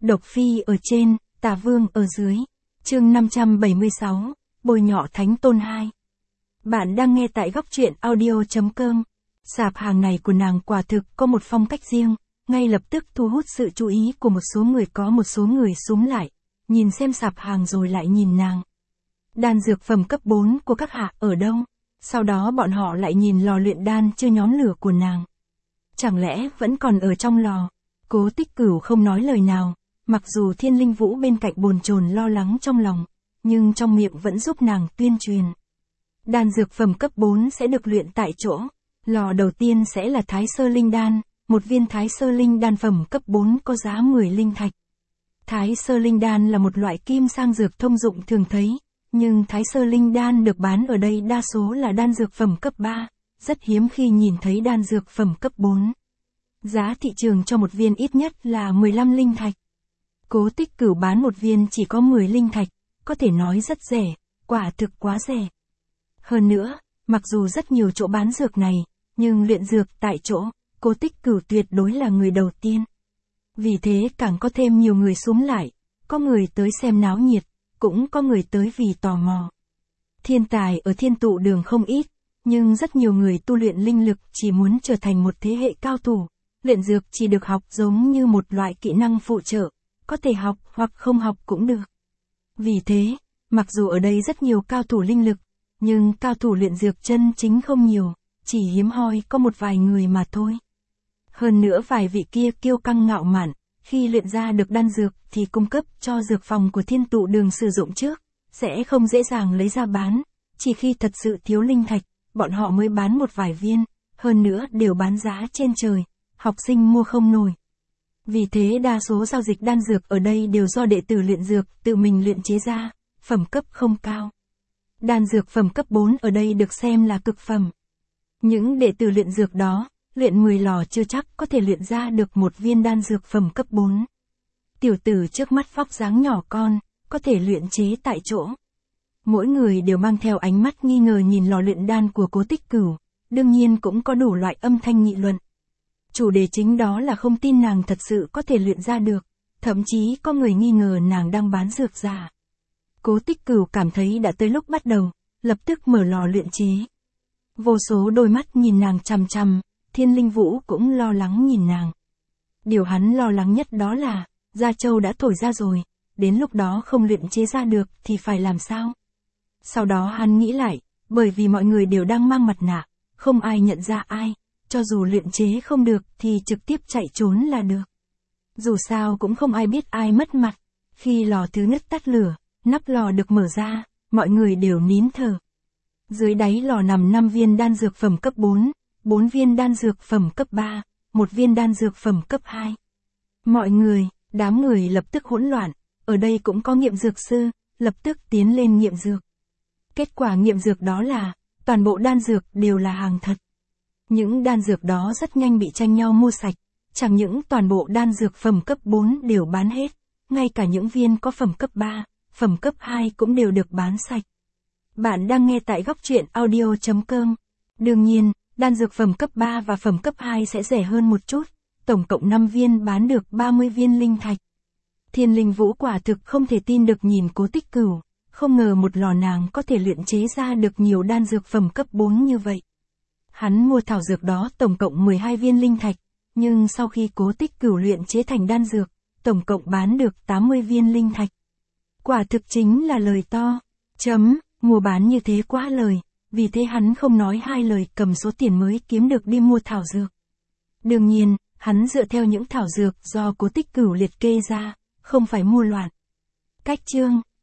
Độc Phi ở trên, Tà Vương ở dưới. Chương 576, bôi nhọ Thánh Tôn 2. Bạn đang nghe tại góc truyện audio.com. Sạp hàng này của nàng quả thực có một phong cách riêng, ngay lập tức thu hút sự chú ý của một số người, có một số người xúm lại, nhìn xem sạp hàng rồi lại nhìn nàng. Đan dược phẩm cấp 4 của các hạ ở đâu? Sau đó bọn họ lại nhìn lò luyện đan chưa nhóm lửa của nàng. Chẳng lẽ vẫn còn ở trong lò? Cố Tích Cửu không nói lời nào, mặc dù Thiên Linh Vũ bên cạnh bồn chồn lo lắng trong lòng, nhưng trong miệng vẫn giúp nàng tuyên truyền. Đan dược phẩm cấp 4 sẽ được luyện tại chỗ. Lò đầu tiên sẽ là Thái Sơ Linh Đan, một viên Thái Sơ Linh Đan phẩm cấp 4 có giá 10 linh thạch. Thái Sơ Linh Đan là một loại kim sang dược thông dụng thường thấy, nhưng Thái Sơ Linh Đan được bán ở đây đa số là đan dược phẩm cấp 3, rất hiếm khi nhìn thấy đan dược phẩm cấp 4. Giá thị trường cho một viên ít nhất là 15 linh thạch. Cố Tích Cửu bán một viên chỉ có 10 linh thạch, có thể nói rất rẻ, quả thực quá rẻ. Hơn nữa, mặc dù rất nhiều chỗ bán dược này, nhưng luyện dược tại chỗ, Cố Tích Cửu tuyệt đối là người đầu tiên. Vì thế càng có thêm nhiều người xúm lại, có người tới xem náo nhiệt, cũng có người tới vì tò mò. Thiên tài ở Thiên Tụ Đường không ít, nhưng rất nhiều người tu luyện linh lực chỉ muốn trở thành một thế hệ cao thủ. Luyện dược chỉ được học giống như một loại kỹ năng phụ trợ, có thể học hoặc không học cũng được. Vì thế, mặc dù ở đây rất nhiều cao thủ linh lực, nhưng cao thủ luyện dược chân chính không nhiều, chỉ hiếm hoi có một vài người mà thôi. Hơn nữa vài vị kia kiêu căng ngạo mạn, khi luyện ra được đan dược thì cung cấp cho dược phòng của Thiên Tụ Đường sử dụng trước, sẽ không dễ dàng lấy ra bán, chỉ khi thật sự thiếu linh thạch, bọn họ mới bán một vài viên, hơn nữa đều bán giá trên trời, học sinh mua không nổi. Vì thế đa số giao dịch đan dược ở đây đều do đệ tử luyện dược tự mình luyện chế ra, phẩm cấp không cao. Đan dược phẩm cấp 4 ở đây được xem là cực phẩm. Những đệ tử luyện dược đó, luyện 10 lò chưa chắc có thể luyện ra được một viên đan dược phẩm cấp 4. Tiểu tử trước mắt vóc dáng nhỏ con, có thể luyện chế tại chỗ. Mỗi người đều mang theo ánh mắt nghi ngờ nhìn lò luyện đan của Cố Tích Cửu, đương nhiên cũng có đủ loại âm thanh nghị luận. Chủ đề chính đó là không tin nàng thật sự có thể luyện ra được, thậm chí có người nghi ngờ nàng đang bán dược giả. Cố Tích Cửu cảm thấy đã tới lúc bắt đầu, lập tức mở lò luyện chế. Vô số đôi mắt nhìn nàng chằm chằm, Thiên Linh Vũ cũng lo lắng nhìn nàng. Điều hắn lo lắng nhất đó là, Gia Châu đã thổi ra rồi, đến lúc đó không luyện chế ra được thì phải làm sao? Sau đó hắn nghĩ lại, bởi vì mọi người đều đang mang mặt nạ, không ai nhận ra ai, cho dù luyện chế không được thì trực tiếp chạy trốn là được. Dù sao cũng không ai biết ai mất mặt. Khi lò thứ nhất tắt lửa, nắp lò được mở ra, mọi người đều nín thở. Dưới đáy lò nằm 5 viên đan dược phẩm cấp 4, 4 viên đan dược phẩm cấp 3, 1 viên đan dược phẩm cấp 2. Đám người lập tức hỗn loạn, ở đây cũng có nghiệm dược sư, lập tức tiến lên nghiệm dược. Kết quả nghiệm dược đó là, toàn bộ đan dược đều là hàng thật. Những đan dược đó rất nhanh bị tranh nhau mua sạch, chẳng những toàn bộ đan dược phẩm cấp 4 đều bán hết, ngay cả những viên có phẩm cấp 3, phẩm cấp 2 cũng đều được bán sạch. Bạn đang nghe tại góc truyện audio.com. Đương nhiên, đan dược phẩm cấp 3 và phẩm cấp 2 sẽ rẻ hơn một chút, tổng cộng 5 viên bán được 30 viên linh thạch. Thiên Linh Vũ quả thực không thể tin được nhìn Cố Tích Cửu, không ngờ một lò nàng có thể luyện chế ra được nhiều đan dược phẩm cấp 4 như vậy. Hắn mua thảo dược đó tổng cộng 12 viên linh thạch, nhưng sau khi Cố Tích Cửu luyện chế thành đan dược, tổng cộng bán được 80 viên linh thạch. Quả thực chính là lời to. Mua bán như thế quá lời, vì thế hắn không nói hai lời cầm số tiền mới kiếm được đi mua thảo dược. Đương nhiên, hắn dựa theo những thảo dược do Cố Tích Cửu liệt kê ra, không phải mua loạn. Cách chương